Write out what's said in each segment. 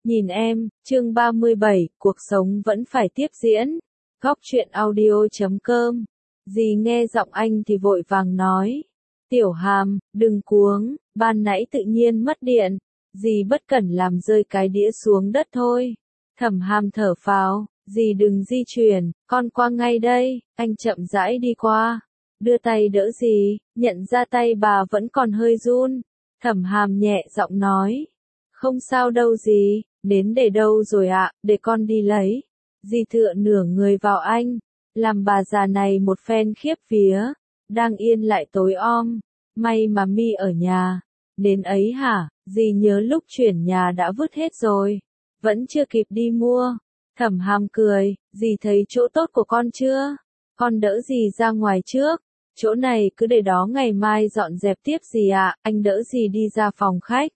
Nhìn em, chương 37, cuộc sống vẫn phải tiếp diễn. Góc truyện audio.com. Dì nghe giọng anh thì vội vàng nói. Tiểu Hàm, đừng cuống, ban nãy tự nhiên mất điện. Dì bất cẩn làm rơi cái đĩa xuống đất thôi. Thẩm Hàm thở phào, dì đừng di chuyển, con qua ngay đây. Anh chậm rãi đi qua, đưa tay đỡ dì, nhận ra tay bà vẫn còn hơi run. Thẩm Hàm nhẹ giọng nói. Không sao đâu dì, đến để đâu rồi ạ, để con đi lấy. Dì tựa nửa người vào anh, làm bà già này một phen khiếp vía, đang yên lại tối om. May mà Mi ở nhà. Đến ấy hả, dì nhớ lúc chuyển nhà đã vứt hết rồi, vẫn chưa kịp đi mua. Thẩm Hàm cười, dì thấy chỗ tốt của con chưa? Con đỡ dì ra ngoài trước, chỗ này cứ để đó ngày mai dọn dẹp tiếp dì ạ. Anh đỡ dì đi ra phòng khách.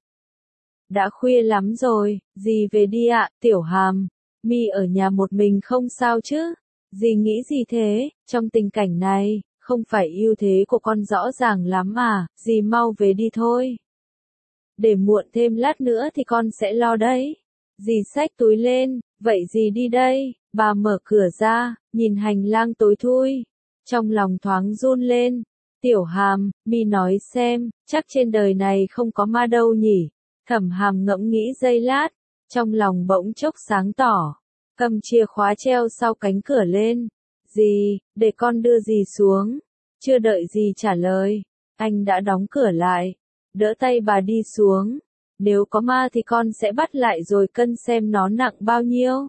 Đã khuya lắm rồi, dì về đi ạ. Tiểu Hàm, Mi ở nhà một mình không sao chứ? Dì nghĩ gì thế, trong tình cảnh này, không phải ưu thế của con rõ ràng lắm à, dì mau về đi thôi. Để muộn thêm lát nữa thì con sẽ lo đấy. Dì xách túi lên, vậy dì đi đây. Bà mở cửa ra, nhìn hành lang tối thui, trong lòng thoáng run lên. Tiểu Hàm, Mi nói xem, chắc trên đời này không có ma đâu nhỉ? Thẩm Hàm ngẫm nghĩ giây lát, trong lòng bỗng chốc sáng tỏ, cầm chìa khóa treo sau cánh cửa lên. Dì, để con đưa dì xuống. Chưa đợi dì trả lời, anh đã đóng cửa lại, đỡ tay bà đi xuống. Nếu có ma thì con sẽ bắt lại rồi cân xem nó nặng bao nhiêu.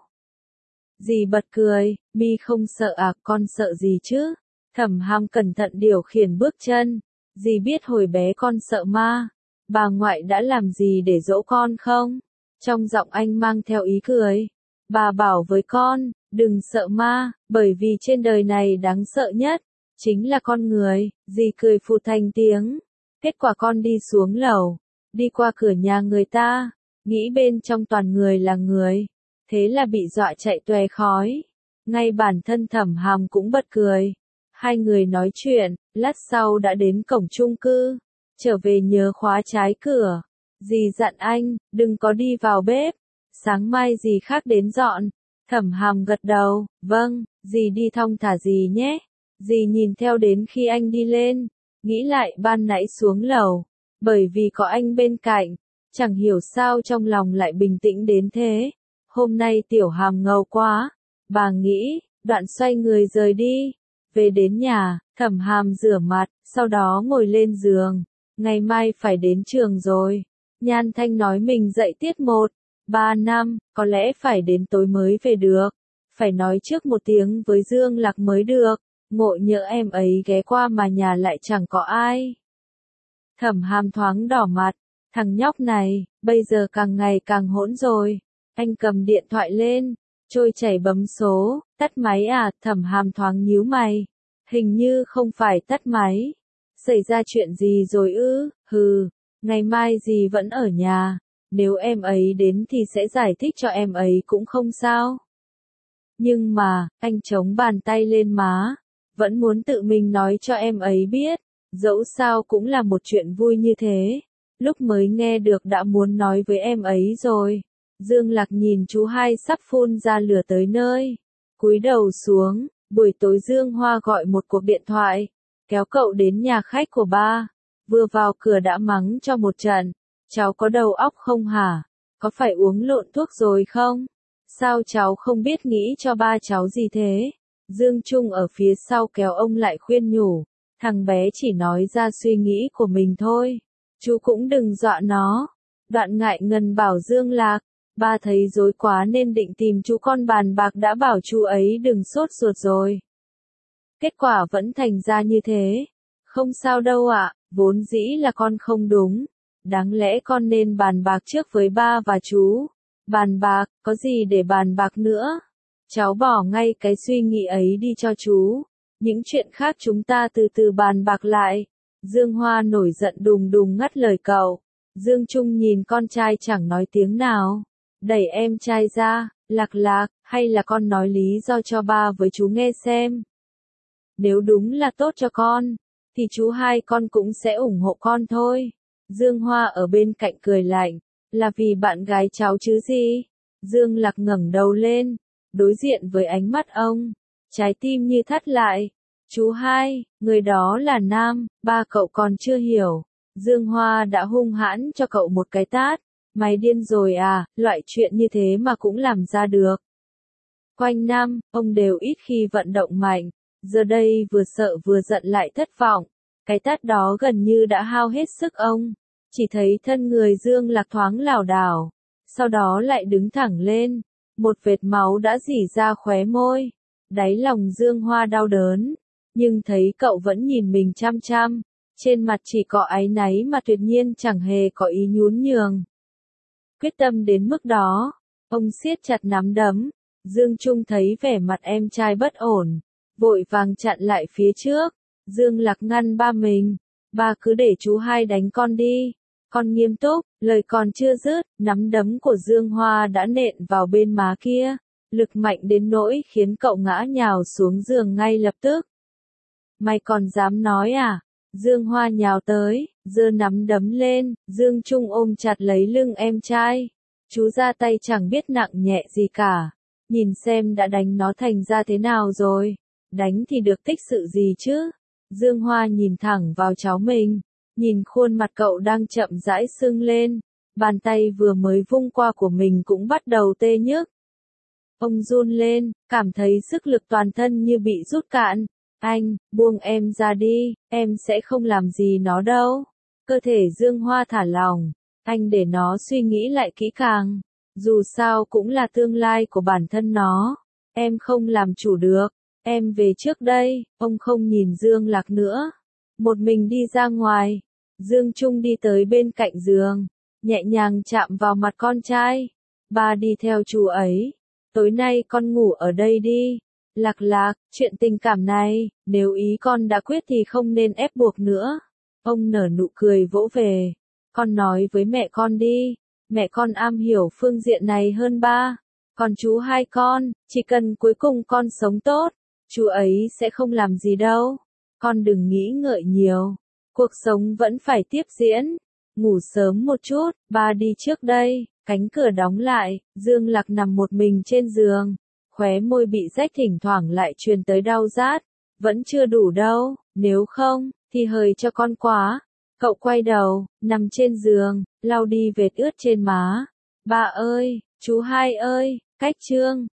Dì bật cười, Mi không sợ à, con sợ gì chứ? Thẩm Hàm cẩn thận điều khiển bước chân. Dì biết hồi bé con sợ ma. Bà ngoại đã làm gì để dỗ con không? Trong giọng anh mang theo ý cười. Bà bảo với con, đừng sợ ma, bởi vì trên đời này đáng sợ nhất chính là con người. Dì cười phụt thành tiếng. Kết quả con đi xuống lầu, đi qua cửa nhà người ta, nghĩ bên trong toàn người là người, thế là bị dọa chạy toè khói. Ngay bản thân Thẩm Hàm cũng bật cười. Hai người nói chuyện, lát sau đã đến cổng chung cư. Trở về nhớ khóa trái cửa. Dì dặn anh, đừng có đi vào bếp, sáng mai dì khác đến dọn. Thẩm Hàm gật đầu, vâng, dì đi thong thả dì nhé. Dì nhìn theo đến khi anh đi lên, nghĩ lại ban nãy xuống lầu, bởi vì có anh bên cạnh, chẳng hiểu sao trong lòng lại bình tĩnh đến thế. Hôm nay Tiểu Hàm ngầu quá, bà nghĩ, đoạn xoay người rời đi. Về đến nhà, Thẩm Hàm rửa mặt, sau đó ngồi lên giường. Ngày mai phải đến trường rồi. Nhan Thanh nói mình dạy tiết 1-3-5, có lẽ phải đến tối mới về được. Phải nói trước một tiếng với Dương Lạc mới được. Ngộ nhỡ em ấy ghé qua mà nhà lại chẳng có ai. Thẩm Hàm thoáng đỏ mặt. Thằng nhóc này, bây giờ càng ngày càng hỗn rồi. Anh cầm điện thoại lên, trôi chảy bấm số. Tắt máy à? Thẩm Hàm thoáng nhíu mày. Hình như không phải tắt máy. Xảy ra chuyện gì rồi ư? Hừ, ngày mai dì vẫn ở nhà. Nếu em ấy đến thì sẽ giải thích cho em ấy cũng không sao. Nhưng mà, anh chống bàn tay lên má. Vẫn muốn tự mình nói cho em ấy biết. Dẫu sao cũng là một chuyện vui như thế. Lúc mới nghe được đã muốn nói với em ấy rồi. Dương Lạc nhìn chú hai sắp phun ra lửa tới nơi. Cúi đầu xuống, buổi tối Dương Hoa gọi một cuộc điện thoại. Kéo cậu đến nhà khách của ba. Vừa vào cửa đã mắng cho một trận. Cháu có đầu óc không hả? Có phải uống lộn thuốc rồi không? Sao cháu không biết nghĩ cho ba cháu gì thế? Dương Trung ở phía sau kéo ông lại khuyên nhủ. Thằng bé chỉ nói ra suy nghĩ của mình thôi. Chú cũng đừng dọa nó. Đoạn ngại ngần bảo Dương Lạc. Ba thấy rối quá nên định tìm chú con bàn bạc đã bảo chú ấy đừng sốt ruột rồi. Kết quả vẫn thành ra như thế. Không sao đâu ạ, vốn dĩ là con không đúng. Đáng lẽ con nên bàn bạc trước với ba và chú. Bàn bạc, có gì để bàn bạc nữa? Cháu bỏ ngay cái suy nghĩ ấy đi cho chú. Những chuyện khác chúng ta từ từ bàn bạc lại. Dương Hoa nổi giận đùng đùng ngắt lời cậu. Dương Trung nhìn con trai chẳng nói tiếng nào. Đẩy em trai ra, Lạc Lạc, hay là con nói lý do cho ba với chú nghe xem. Nếu đúng là tốt cho con, thì chú hai con cũng sẽ ủng hộ con thôi. Dương Hoa ở bên cạnh cười lạnh, là vì bạn gái cháu chứ gì? Dương Lạc ngẩng đầu lên, đối diện với ánh mắt ông, trái tim như thắt lại. Chú hai, người đó là nam, ba cậu còn chưa hiểu. Dương Hoa đã hung hãn cho cậu một cái tát. Mày điên rồi à, loại chuyện như thế mà cũng làm ra được. Quanh năm, ông đều ít khi vận động mạnh, giờ đây vừa sợ vừa giận lại thất vọng. Cái tát đó gần như đã hao hết sức ông. Chỉ thấy thân người Dương Lạc thoáng lảo đảo, sau đó lại đứng thẳng lên. Một vệt máu đã rỉ ra khóe môi. Đáy lòng Dương Hoa đau đớn, nhưng thấy cậu vẫn nhìn mình chăm chăm. Trên mặt chỉ có áy náy mà tuyệt nhiên chẳng hề có ý nhún nhường. Quyết tâm đến mức đó, ông siết chặt nắm đấm. Dương Trung thấy vẻ mặt em trai bất ổn, vội vàng chặn lại phía trước. Dương Lạc ngăn ba mình, ba cứ để chú hai đánh con đi. Con nghiêm túc, lời còn chưa dứt, nắm đấm của Dương Hoa đã nện vào bên má kia, lực mạnh đến nỗi khiến cậu ngã nhào xuống giường ngay lập tức. Mày còn dám nói à? Dương Hoa nhào tới, giơ nắm đấm lên, Dương Trung ôm chặt lấy lưng em trai. Chú ra tay chẳng biết nặng nhẹ gì cả. Nhìn xem đã đánh nó thành ra thế nào rồi. Đánh thì được tích sự gì chứ? Dương Hoa nhìn thẳng vào cháu mình. Nhìn khuôn mặt cậu đang chậm rãi sưng lên. Bàn tay vừa mới vung qua của mình cũng bắt đầu tê nhức. Ông run lên, cảm thấy sức lực toàn thân như bị rút cạn. Anh, buông em ra đi, em sẽ không làm gì nó đâu. Cơ thể Dương Hoa thả lỏng, anh để nó suy nghĩ lại kỹ càng. Dù sao cũng là tương lai của bản thân nó. Em không làm chủ được, em về trước đây. Ông không nhìn Dương Lạc nữa, một mình đi ra ngoài. Dương Trung đi tới bên cạnh giường, nhẹ nhàng chạm vào mặt con trai. Ba đi theo chú ấy, tối nay con ngủ ở đây đi. Lạc Lạc, chuyện tình cảm này, nếu ý con đã quyết thì không nên ép buộc nữa. Ông nở nụ cười vỗ về. Con nói với mẹ con đi, mẹ con am hiểu phương diện này hơn ba. Còn chú hai con, chỉ cần cuối cùng con sống tốt, chú ấy sẽ không làm gì đâu. Con đừng nghĩ ngợi nhiều, cuộc sống vẫn phải tiếp diễn. Ngủ sớm một chút, ba đi trước đây. Cánh cửa đóng lại, Dương Lạc nằm một mình trên giường. Khóe môi bị rách thỉnh thoảng lại truyền tới đau rát. Vẫn chưa đủ đâu, nếu không, thì hời cho con quá. Cậu quay đầu, nằm trên giường, lau đi vệt ướt trên má. Ba ơi, chú hai ơi, cách chương.